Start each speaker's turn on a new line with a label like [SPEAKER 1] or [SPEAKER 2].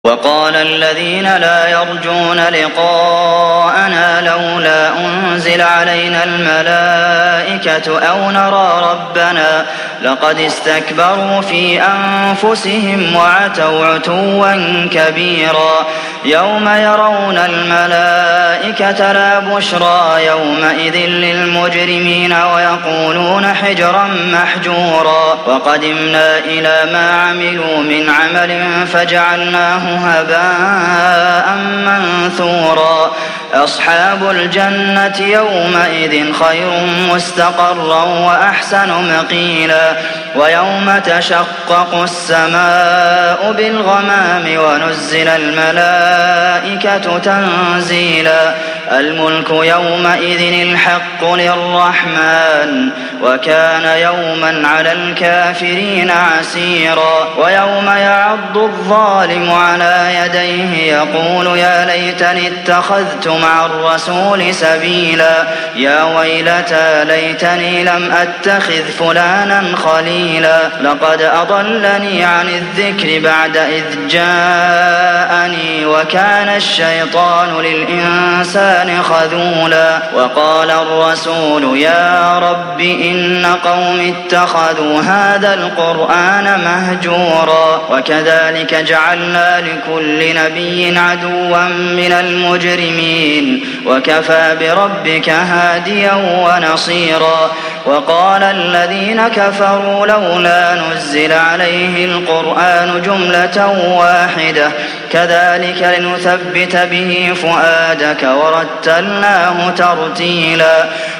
[SPEAKER 1] وقال الذين لا يرجون لقاءنا لولا أنزل علينا الملائكة أو نرى ربنا لقد استكبروا في أنفسهم وعتوا عتوا كبيرا يوم يرون الملائكة لا بشرى يومئذ للمجرمين ويقولون حجرا محجورا وقدمنا إلى ما عملوا من عمل فجعلناه هباء منثورا أصحاب الجنة يومئذ خير مستقرا وأحسن مقيلا ويوم تشقق السماء بالغمام ونزل الملائكة تنزيلا الملك يومئذ الحق للرحمن وكان يوما على الكافرين عسيرا ويوم يعض الظالم على يديه يقول يا ليتني اتخذت مع الرسول سبيلا يا ويلتى ليتني لم أتخذ فلانا خليلا لقد أضلني عن الذكر بعد إذ جاءني وكان الشيطان للإنسان خذولا وقال الرسول يا رب إن قوم اتخذوا هذا القرآن مهجورا وكذلك جعلنا لكل نبي عدوا من المجرمين وكفى بربك هاديا ونصيرا وقال الذين كفروا لولا نزل عليه القرآن جملة واحدة كذلك لنثبت به فؤادك ورتلناه ترتيلا